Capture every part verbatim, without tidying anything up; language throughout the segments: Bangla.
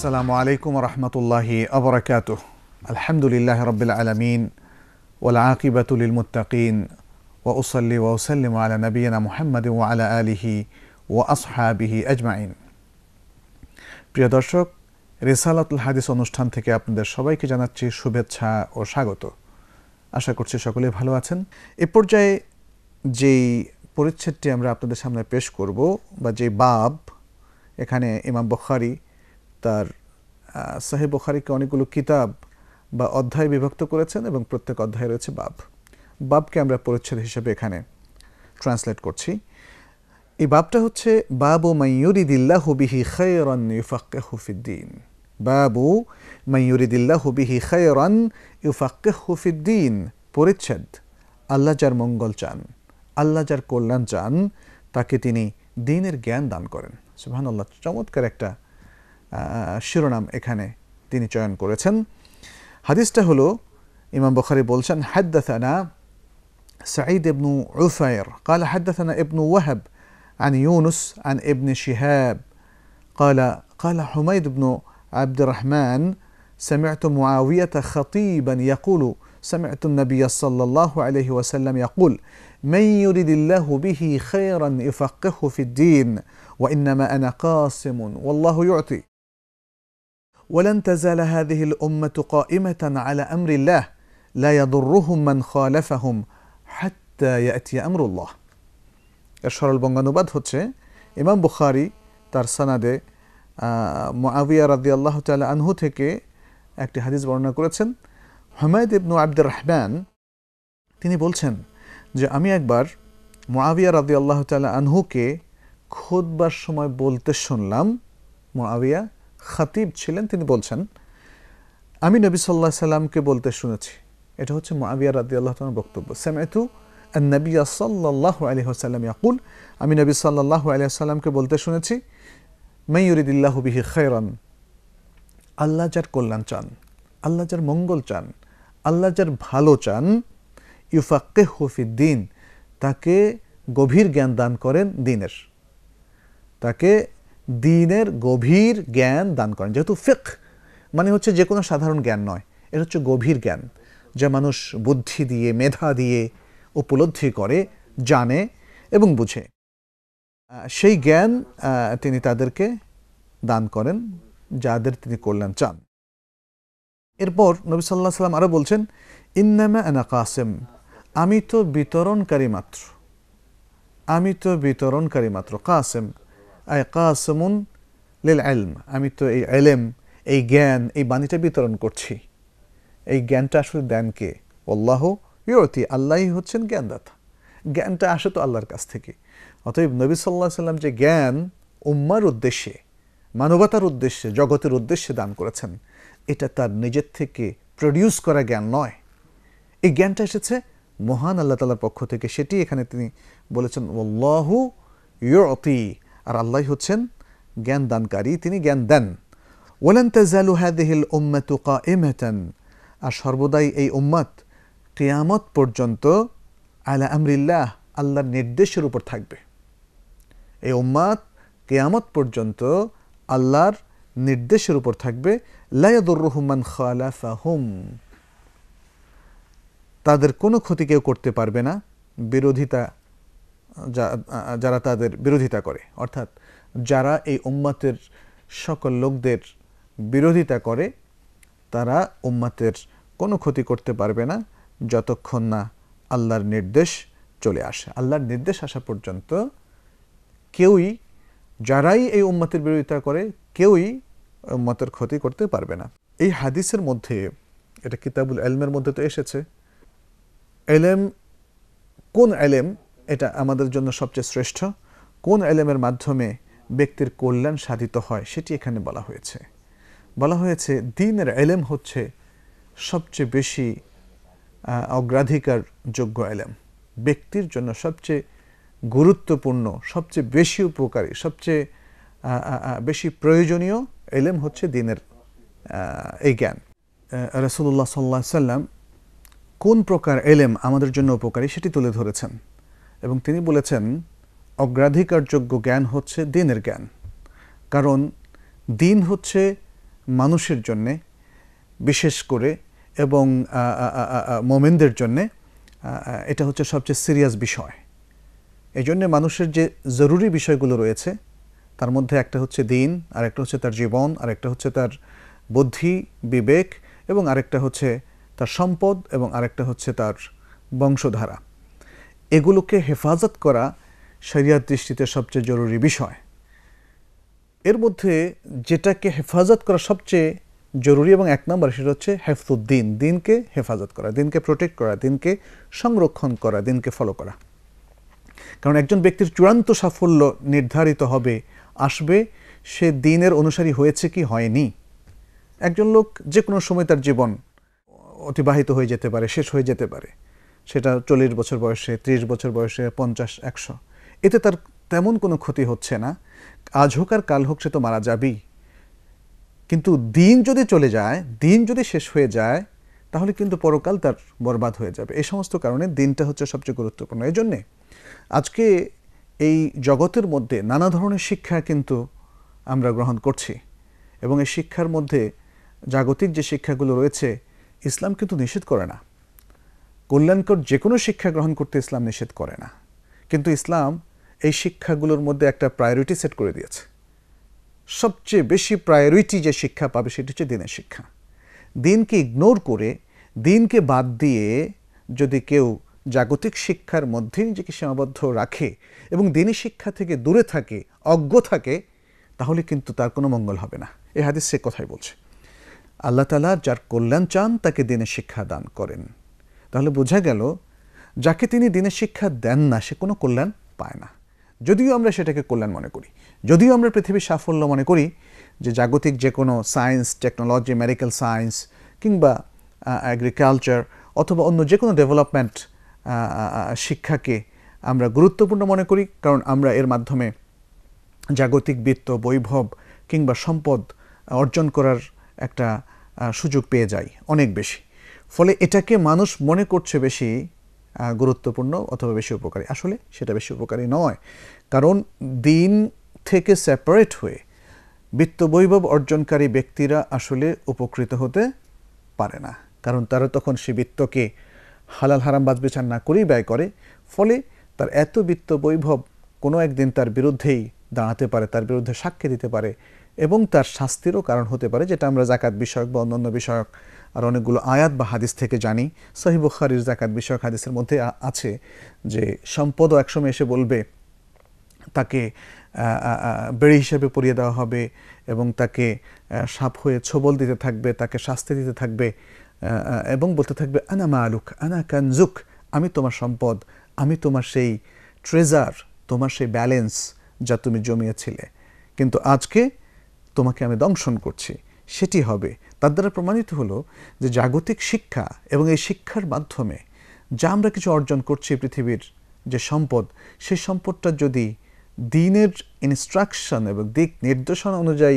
আসসালামু আলাইকুম ওয়া রাহমাতুল্লাহি ওয়া বারাকাতুহু। আলহামদুলিল্লাহি রাব্বিল আলামিন ওয়াল আকিবাতু লিল মুত্তাকিন ওয়া উসাল্লি ওয়া উসাল্লিমু আলা নাবিয়িনা মুহাম্মাদিন ওয়া আলা আলিহি ওয়া আসহাবিহি আজমাইন। প্রিয় দর্শক, রিসালাতুল হাদিস অনুষ্ঠান থেকে আপনাদের সবাইকে জানাচ্ছি শুভেচ্ছা ও স্বাগত। আশা করছি সকলে ভালো আছেন। এ পর্যায়ে যেই পরিচ্ছেদটি আমরা আপনাদের সামনে পেশ করব বা যে বাব, এখানে ইমাম বুখারী তার সহিহ বুখারীকে অনেকগুলো কিতাব বা অধ্যায় বিভক্ত করেছেন এবং প্রত্যেক অধ্যায়ে রয়েছে বাব। বাবকে আমরা পরিচ্ছেদ হিসেবে এখানে ট্রান্সলেট করছি। এই বাবটা হচ্ছে বাবু মান ইউরিদিল্লাহু বিহি খায়রান ইউফাক্কিহু ফিদ্দীন। বাবু মান ইউরিদিল্লাহু বিহি খায়রান ইউফাক্কিহু ফিদ্দীন। পরিচ্ছেদ, আল্লাহ যার মঙ্গল চান, আল্লাহ যার কল্যাণ চান, তাকে তিনি দ্বীনের জ্ঞান দান করেন। সুবহানাল্লাহ, চমৎকার একটা শিরোনাম এখানে তিনি চয়ন করেছেন। হাদিসটা হলো, ইমাম বুখারী বলছেন, হাদ্দাসানা সাঈদ ইবনু উফাইর قال حدثنا ابن وهب عن يونس عن ابن شهاب قال قال حميد بن عبد الرحمن سمعت معاوية خطيبا يقول سمعت النبي صلى الله عليه وسلم يقول من يرد الله به خيرا يفقهه في الدين وإنما أنا قاسم والله يعطي ولن تزال هذه الأمة قائمة على أمر الله لا يضرهم من خالفهم حتى يأتي أمر الله। এর সরল বঙ্গানুবাদ হচ্ছে, ইমাম বুখারী তার সনদে মুআবিয়া রাদিয়াল্লাহু তাআলা আনহু থেকে একটি হাদিস বর্ণনা করেছেন। হুমায়দ ইবনু আব্দুর রহমান তিনি বলছেন যে আমি একবার মুআবিয়া রাদিয়াল্লাহু তাআলা আনহুকে খুতবার সময় বলতে শুনলাম। মুআবিয়া খাতিব ছিলেন, তিনি বলছেন আমি নবী সাল্লাল্লাহু আলাইহি সাল্লামকে বলতে শুনেছি। এটা হচ্ছে মুআবিয়া রাদিয়াল্লাহু তাআলার বক্তব্য। সামি'তু আন-নবী সাল্লাল্লাহু আলাইহি ওয়াসাল্লাম ইয়াকুল, আমি নবী সাল্লাল্লাহু আলাইহি ওয়াসাল্লামকে বলতে শুনেছি, মান ইউরিদিল্লাহু বিহি খায়রান, আল্লাহ যার কল্যাণ চান, আল্লাহ যার মঙ্গল চান, আল্লাহ যার ভালো চান, ইউফাক্কিহু ফিদ্দীন, তাকে গভীর জ্ঞান দান করেন দ্বীনের, তাকে দ্বীনের গভীর জ্ঞান দান করেন। যেহেতু ফিকহ মানে হচ্ছে যে কোনো সাধারণ জ্ঞান নয়, এটা হচ্ছে গভীর জ্ঞান, যা মানুষ বুদ্ধি দিয়ে, মেধা দিয়ে উপলব্ধি করে, জানে এবং বুঝে। সেই জ্ঞান তিনি তাদেরকে দান করেন যাদের তিনি কল্যাণ চান। এরপর নবী সাল্লাল্লাহু আলাইহি ওয়াসাল্লাম আরও বলছেন, ইন্নামা আনা কাসিম, আমি তো বিতরণকারী মাত্র, আমি তো বিতরণকারী মাত্র। কাসিম আই কাসিমুন লিল ইলম, আমি তো এই ইলম, এই জ্ঞান, এই বাণীটা বিতরণ করছি। এই জ্ঞানটা আসলে দেন কে? আল্লাহু ইউতি, আল্লাহই হচ্ছেন জ্ঞানদাতা। জ্ঞানটা আসে তো আল্লাহর কাছ থেকে। অতএব নবী সাল্লাল্লাহু আলাইহি ওয়াসাল্লাম যে জ্ঞান উম্মার উদ্দেশ্যে, মানবতার উদ্দেশ্যে, জগতের উদ্দেশ্যে দান করেছেন, এটা তার নিজের থেকে প্রডিউস করা জ্ঞান নয়। এই জ্ঞানটা এসেছে মহান আল্লাহ তাআলার পক্ষ থেকে। সেটি এখানে তিনি বলেছেন আল্লাহু ইউতি, আর আল্লাহ হচ্ছেন জ্ঞান দানকারী, তিনি জ্ঞান দেন। ওয়ালান তাজালু হাযিহিল উম্মাতু কাইমাতান, আর সর্বদাই এই উম্মত কিয়ামত পর্যন্ত আলা আমরিল্লাহ, আল্লাহর নির্দেশের উপর থাকবে। এই উম্মত কিয়ামত পর্যন্ত আল্লাহর নির্দেশের উপর থাকবে। লা ইয়াদুররুহুম মান খালাফাহুম, তাদের কোনো ক্ষতি কেউ করতে পারবে না বিরোধিতা, যারা তাদের বিরোধিতা করে। অর্থাৎ যারা এই উম্মতের সকল লোকদের বিরোধিতা করে, তারা উম্মতের কোনো ক্ষতি করতে পারবে না যতক্ষণ না আল্লাহর নির্দেশ চলে আসে। আল্লাহর নির্দেশ আসা পর্যন্ত কেউই, যারাই এই উম্মতের বিরোধিতা করে, কেউই উম্মতের ক্ষতি করতে পারবে না। এই হাদিসের মধ্যে, এটা কিতাবুল ইলমের মধ্যে তো এসেছে, ইলম, কোন ইলম এটা আমাদের জন্য সবচেয়ে শ্রেষ্ঠ, কোন ইলমের মাধ্যমে ব্যক্তির কল্যাণ সাধিত হয়, সেটি এখানে বলা হয়েছে। বলা হয়েছে দ্বীনের ইলম হচ্ছে সবচেয়ে বেশি অগ্রাধিকার যোগ্য ইলম, ব্যক্তির জন্য সবচেয়ে গুরুত্বপূর্ণ, সবচেয়ে বেশি উপকারী, সবচেয়ে বেশি প্রয়োজনীয় ইলম হচ্ছে দ্বীনের এই জ্ঞান। রাসূলুল্লাহ সাল্লাল্লাহু আলাইহি ওয়াসাল্লাম কোন প্রকার ইলম আমাদের জন্য উপকারী সেটি তুলে ধরেছেন এবং তিনি বলেছেন অগ্রাধিকারযোগ্য জ্ঞান হচ্ছে দ্বীনের জ্ঞান। কারণ দ্বীন হচ্ছে মানুষের জন্যে বিশেষ করে এবং মোমেনদের জন্যে এটা হচ্ছে সবচেয়ে সিরিয়াস বিষয়। এই জন্যে মানুষের যে জরুরি বিষয়গুলো রয়েছে তার মধ্যে একটা হচ্ছে দিন, আর একটা হচ্ছে তার জীবন, আর একটা হচ্ছে তার বুদ্ধি বিবেক, এবং আরেকটা হচ্ছে তার সম্পদ, এবং আরেকটা হচ্ছে তার বংশধারা। এগুলোকে হেফাজত করা শরিয়াত দৃষ্টিতে সবচেয়ে জরুরি বিষয়। এর মধ্যে যেটাকে হেফাজত করা সবচেয়ে জরুরি এবং এক নম্বর, সেটা হচ্ছে হেফজুদ্দিন, দিনকে হেফাজত করা, দিনকে প্রোটেক্ট করা, দিনকে সংরক্ষণ করা, দিনকে ফলো করা। কারণ একজন ব্যক্তির চূড়ান্ত সাফল্য নির্ধারিত হবে আসবে সে দিনের অনুসারী হয়েছে কি হয়নি। একজন লোক যে কোনো সময় তার জীবন অতিবাহিত হয়ে যেতে পারে, শেষ হয়ে যেতে পারে, সেটা চল্লিশ বছর বয়সে, ত্রিশ বছর বয়সে, পঞ্চাশ, একশো, এতে তার তেমন কোনো ক্ষতি হচ্ছে না। আজ হোক আর কাল হোক সে তো মারা যাবেই। কিন্তু দিন যদি চলে যায়, দিন যদি শেষ হয়ে যায়, তাহলে কিন্তু পরকাল তার বরবাদ হয়ে যাবে। এই সমস্ত কারণে দিনটা হচ্ছে সবচেয়ে গুরুত্বপূর্ণ। এই জন্যে আজকে এই জগতের মধ্যে নানা ধরনের শিক্ষা কিন্তু আমরা গ্রহণ করছি, এবং এই শিক্ষার মধ্যে জাগতিক যে শিক্ষাগুলো রয়েছে ইসলাম কিন্তু নিষেধ করে না। কল্যাণকর যে কোনো শিক্ষা গ্রহণ করতে ইসলাম নিষেধ করে না, কিন্তু ইসলাম এই শিক্ষাগুলোর মধ্যে একটা প্রায়োরিটি সেট করে দিয়েছে। সবচেয়ে বেশি প্রায়োরিটি যে শিক্ষা পাবে সেটি হচ্ছে দিনের শিক্ষা। দিনকে ইগনোর করে, দিনকে বাদ দিয়ে যদি কেউ জাগতিক শিক্ষার মধ্যে নিজেকে সীমাবদ্ধ রাখে এবং দিনী শিক্ষা থেকে দূরে থাকে, অজ্ঞ থাকে, তাহলে কিন্তু তার কোনো মঙ্গল হবে না। এই হাদিস সে কথাই বলছে। আল্লাহ তাআলা যার কল্যাণ চান তাকে দিনের শিক্ষা দান করেন। তাহলে বোঝা গেল যাকে তিনি দিনের শিক্ষা দেন না সে কোনো কল্যাণ পায় না। যদিও আমরা সেটাকে কল্যাণ মনে করি, যদিও আমরা পৃথিবীর সাফল্য মনে করি, যে জাগতিক যে কোনো সায়েন্স, টেকনোলজি, মেডিকেল সায়েন্স কিংবা এগ্রিকালচার অথবা অন্য যে কোনো ডেভেলপমেন্ট শিক্ষাকে আমরা গুরুত্বপূর্ণ মনে করি, কারণ আমরা এর মাধ্যমে জাগতিক বিত্ত, বৈভব কিংবা সম্পদ অর্জন করার একটা সুযোগ পেয়ে যাই অনেক বেশি। ফলে এটাকে মানুষ মনে করছে বেশি গুরুত্বপূর্ণ অথবা বেশি উপকারী। আসলে সেটা বেশি উপকারী নয়, কারণ দিন থেকে সেপারেট হয়ে বিত্ত বৈভব অর্জনকারী ব্যক্তিরা আসলে উপকৃত হতে পারে না, কারণ তারা তখন সে বিত্তকে হালাল হারাম বাছ বিচার না করেই ব্যয় করে। ফলে তার এত বিত্ত বৈভব কোনো একদিন তার বিরুদ্ধেই দাঁড়াতে পারে, তার বিরুদ্ধে সাক্ষী দিতে পারে, এবং তার শাস্তিরও কারণ হতে পারে, যেটা আমরা জাকাত বিষয়ক বা অন্যান্য বিষয়ক আর অনেকগুলো আয়াত বা হাদিস থেকে জানি। সহিহ বুখারীর জাকাত বিষয়ক হাদিসের মধ্যে আছে যে সম্পদও একসময় এসে বলবে তাকে বেড়ি হিসেবে পরিয়ে দেওয়া হবে, এবং তাকে সাপ হয়ে ছোবল দিতে থাকবে, তাকে শাস্তি দিতে থাকবে, এবং বলতে থাকবে আনা মালুক আনা কানজুক, আমি তোমার সম্পদ, আমি তোমার সেই ট্রেজার, তোমার সেই ব্যালেন্স যা তুমি জমিয়েছিলে, কিন্তু আজকে তোমাকে আমি দংশন করছি। সেটি হবে। তার দ্বারা প্রমাণিত হলো যে জাগতিক শিক্ষা এবং এই শিক্ষার মাধ্যমে যা আমরা কিছু অর্জন করছি, পৃথিবীর যে সম্পদ, সেই সম্পদটা যদি দিনের ইনস্ট্রাকশন এবং দিক নির্দেশনা অনুযায়ী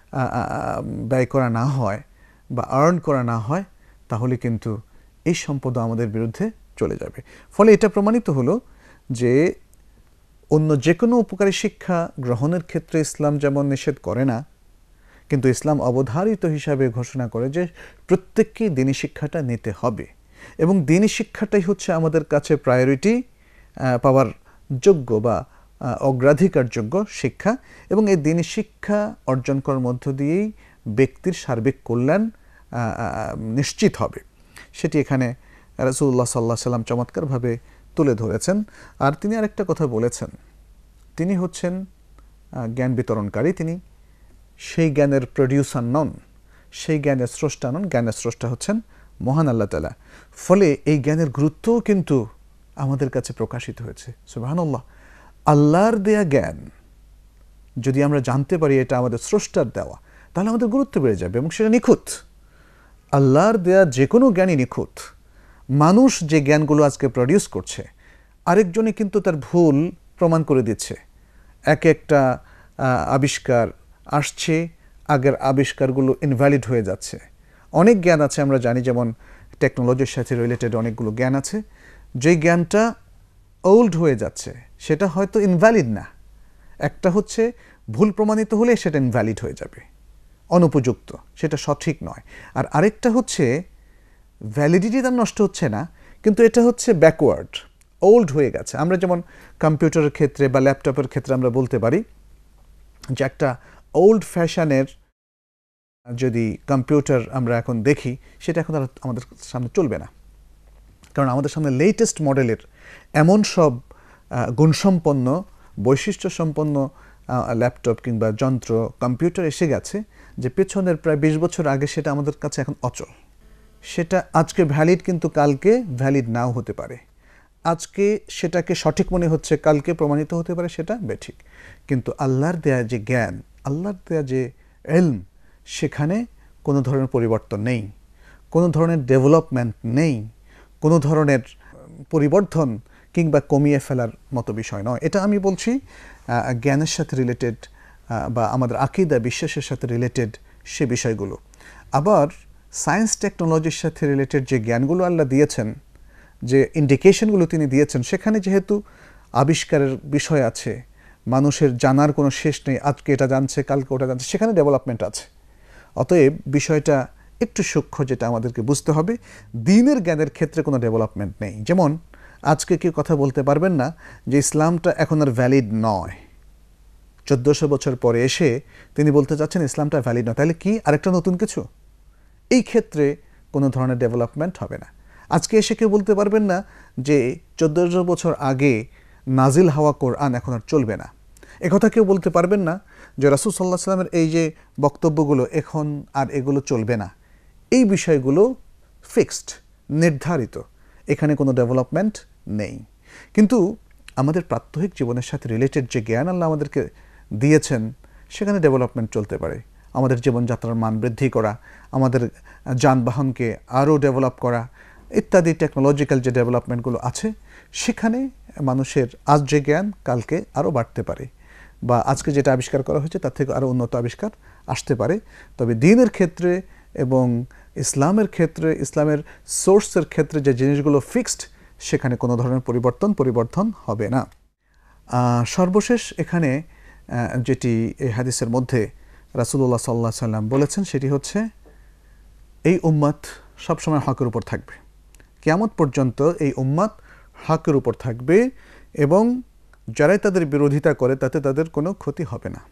ব্যয় করা না হয় বা আর্ন করা না হয়, তাহলে কিন্তু এই সম্পদও আমাদের বিরুদ্ধে চলে যাবে। ফলে এটা প্রমাণিত হলো যে অন্য যে কোনো উপকারী শিক্ষা গ্রহণের ক্ষেত্রে ইসলাম যেমন নিষেধ করে না, কিন্তু ইসলাম অবধারিত হিসাবে ঘোষণা করে যে প্রত্যেককেই দিনী শিক্ষাটা নিতে হবে, এবং দিনী শিক্ষাটাই হচ্ছে আমাদের কাছে প্রায়োরিটি পাওয়ার যোগ্য বা অগ্রাধিকারযোগ্য শিক্ষা, এবং এই দিনী শিক্ষা অর্জন করার মধ্য দিয়েই ব্যক্তির সার্বিক কল্যাণ নিশ্চিত হবে। সেটি এখানে রাসূলুল্লাহ সাল্লাল্লাহু আলাইহি ওয়াসাল্লাম চমৎকারভাবে তুলে ধরেছেন। আর তিনি আরেকটা কথা বলেছেন, তিনি হচ্ছেন জ্ঞান বিতরণকারী, তিনি সেই জ্ঞানের প্রডিউসার নন, সেই জ্ঞানের স্রষ্টা নন, জ্ঞানের স্রষ্টা হচ্ছেন মহান আল্লাহ তাআলা। ফলে এই জ্ঞানের গুরুত্বও কিন্তু আমাদের কাছে প্রকাশিত হয়েছে। সুবহানাল্লাহ, আল্লাহর দেয়া জ্ঞান যদি আমরা জানতে পারি এটা আমাদের স্রষ্টার দেওয়া, তাহলে আমাদের গুরুত্ব বেড়ে যাবে, এবং সেটা নিখুঁত। আল্লাহর দেয়া যে কোনো জ্ঞানই নিখুঁত। মানুষ যে জ্ঞানগুলো আজকে প্রডিউস করছে, আরেকজনে কিন্তু তার ভুল প্রমাণ করে দিচ্ছে। এক একটা আবিষ্কার আসছে, আগের আবিষ্কারগুলো ইনভ্যালিড হয়ে যাচ্ছে। অনেক জ্ঞান আছে আমরা জানি, যেমন টেকনোলজির সাথে রিলেটেড অনেকগুলো জ্ঞান আছে, যেই জ্ঞানটা ওল্ড হয়ে যাচ্ছে সেটা হয়তো ইনভ্যালিড না, একটা হচ্ছে ভুল প্রমাণিত হলে সেটা ইনভ্যালিড হয়ে যাবে। অনুপযুক্ত, সেটা সঠিক নয়। আর আরেকটা হচ্ছে ভ্যালিডিটি তার নষ্ট হচ্ছে না, কিন্তু এটা হচ্ছে ব্যাকওয়ার্ড, ওল্ড হয়ে গেছে। আমরা যেমন কম্পিউটারের ক্ষেত্রে বা ল্যাপটপের ক্ষেত্রে আমরা বলতে পারি যে একটা ওল্ড ফ্যাশনের যদি কম্পিউটার আমরা এখন দেখি, সেটা এখন আর আমাদের সামনে চলবে না, কারণ আমাদের সামনে লেটেস্ট মডেলের এমন সব গুণসম্পন্ন বৈশিষ্ট্যসম্পন্ন ল্যাপটপ কিংবা যন্ত্র কম্পিউটার এসে গেছে যে পেছনের প্রায় বিশ বছর আগে সেটা আমাদের কাছে এখন অচল। সেটা আজকে ভ্যালিড কিন্তু কালকে ভ্যালিড নাও হতে পারে। আজকে সেটাকে সঠিক মনে হচ্ছে, কালকে প্রমাণিত হতে পারে সেটা বেঠিক। কিন্তু আল্লাহর দেয়া যে জ্ঞান, আল্লাহর দেয়া যে ইলম, সেখানে কোনো ধরনের পরিবর্তন নেই, কোনো ধরনের ডেভেলপমেন্ট নেই, কোনো ধরনের পরিবর্ধন কিংবা কমিয়ে ফেলার মতো বিষয় নয়। এটা আমি বলছি জ্ঞানের সাথে রিলেটেড বা আমাদের আকীদা বিশ্বাসের সাথে রিলেটেড সে বিষয়গুলো। আবার সায়েন্স টেকনোলজির সাথে রিলেটেড যে জ্ঞানগুলো আল্লাহ দিয়েছেন, যে ইন্ডিকেশনগুলো তিনি দিয়েছেন, সেখানে যেহেতু আবিষ্কারের বিষয় আছে, মানুষের জানার কোনো শেষ নেই, আজকে এটা জানছে কালকে ওটা জানছে, সেখানে ডেভেলপমেন্ট আছে। অতএব বিষয়টা একটু সূক্ষ্ম, যেটা আমাদেরকে বুঝতে হবে। দ্বীনের জ্ঞানের ক্ষেত্রে কোনো ডেভেলপমেন্ট নেই। যেমন আজকে কেউ কথা বলতে পারবেন না যে ইসলামটা এখন আর ভ্যালিড নয়। চোদ্দোশো বছর পরে এসে তিনি বলতে চাচ্ছেন ইসলামটা ভ্যালিড নয়, তাহলে কি আরেকটা নতুন কিছু? এই ক্ষেত্রে কোনো ধরনের ডেভেলপমেন্ট হবে না। আজকে এসে কেউ বলতে পারবেন না যে চোদ্দোশো বছর আগে নাজিল হাওয়া কোরআন এখন আর চলবে না। একথা কেউ বলতে পারবেন না যে রাসূল সাল্লাল্লাহু আলাইহি ওয়াসাল্লামের এই যে বক্তব্যগুলো এখন আর এগুলো চলবে না। এই বিষয়গুলো ফিক্সড, নির্ধারিত, এখানে কোনো ডেভেলপমেন্ট নেই। কিন্তু আমাদের প্রাত্যহিক জীবনের সাথে রিলেটেড যে জ্ঞান আল্লাহ আমাদেরকে দিয়েছেন, সেখানে ডেভেলপমেন্ট চলতে পারে। আমাদের জীবনযাত্রার মান বৃদ্ধি করা, আমাদের যানবাহনকে আরও ডেভেলপ করা ইত্যাদি টেকনোলজিক্যাল যে ডেভেলপমেন্টগুলো আছে, সেখানে মানুষের আজ যে জ্ঞান কালকে আরও বাড়তে পারে, বা আজকে যেটা আবিষ্কার করা হয়েছে তার থেকে আরও উন্নত আবিষ্কার আসতে পারে। তবে দ্বীনের ক্ষেত্রে এবং ইসলামের ক্ষেত্রে, ইসলামের সোর্সের ক্ষেত্রে যে জিনিসগুলো ফিক্সড, সেখানে কোনো ধরনের পরিবর্তন পরিবর্তন হবে না। সর্বশেষ এখানে যেটি এই হাদিসের মধ্যে রাসূলুল্লাহ সাল্লাল্লাহু আলাইহি সাল্লাম বলেছেন, সেটি হচ্ছে এই উম্মত সবসময় হকের উপর থাকবে। কিয়ামত পর্যন্ত এই উম্মত হকের উপর থাকবে এবং যারাই তাদের বিরোধিতা করে তাতে তাদের কোনো ক্ষতি হবে না।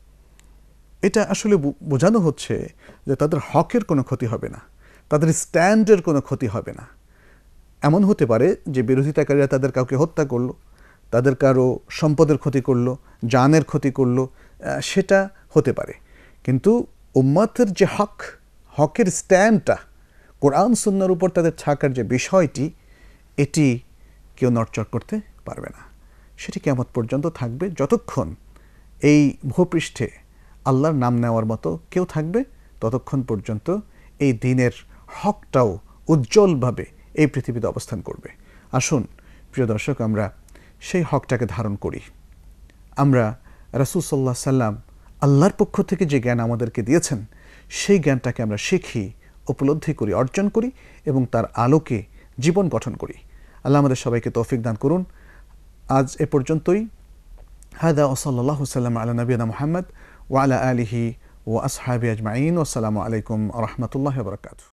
এটা আসলে বোঝানো হচ্ছে যে তাদের হকের কোনো ক্ষতি হবে না, তাদের স্ট্যান্ডের কোনো ক্ষতি হবে না। এমন হতে পারে যে বিরোধিতাকারীরা তাদের কাউকে হত্যা করলো, তাদের কারো সম্পদের ক্ষতি করলো, জানের ক্ষতি করলো, সেটা হতে পারে। কিন্তু উম্মতের যে হক, হকের স্ট্যান্ডটা, কোরআন সুন্নাহর উপর তাদের থাকার যে বিষয়টি, এটি কেউ নড়চড় করতে পারবে না। সেটি কিয়ামত পর্যন্ত থাকবে, যতক্ষণ এই ভূপৃষ্ঠে আল্লাহর নাম নেওয়ার মতো কেউ থাকবে, ততক্ষণ পর্যন্ত এই দ্বীনের হকটাও উজ্জ্বলভাবে এই পৃথিবীতে অবস্থান করবে। আসুন প্রিয় দর্শক, আমরা সেই হকটাকে ধারণ করি। আমরা রাসূল সাল্লাল্লাহু আলাইহি সাল্লাম আল্লাহর পক্ষ থেকে যে জ্ঞান আমাদেরকে দিয়েছেন, সেই জ্ঞানটাকে আমরা শিখি, উপলব্ধি করি, অর্জন করি এবং তার আলোকে জীবন গঠন করি। আল্লাহ আমাদের সবাইকে তৌফিক দান করুন। আজ এ পর্যন্তই। হাদা ওয়া সাল্লাল্লাহু সাল্লাম আলা নবিয়িনা মুহাম্মদ ওয়া আলা আলিহি ওয়া আসহাবিহি আজমাইন। ওয়া আসসালামু আলাইকুম ওয়া রাহমাতুল্লাহি ওয়া বারাকাতুহু।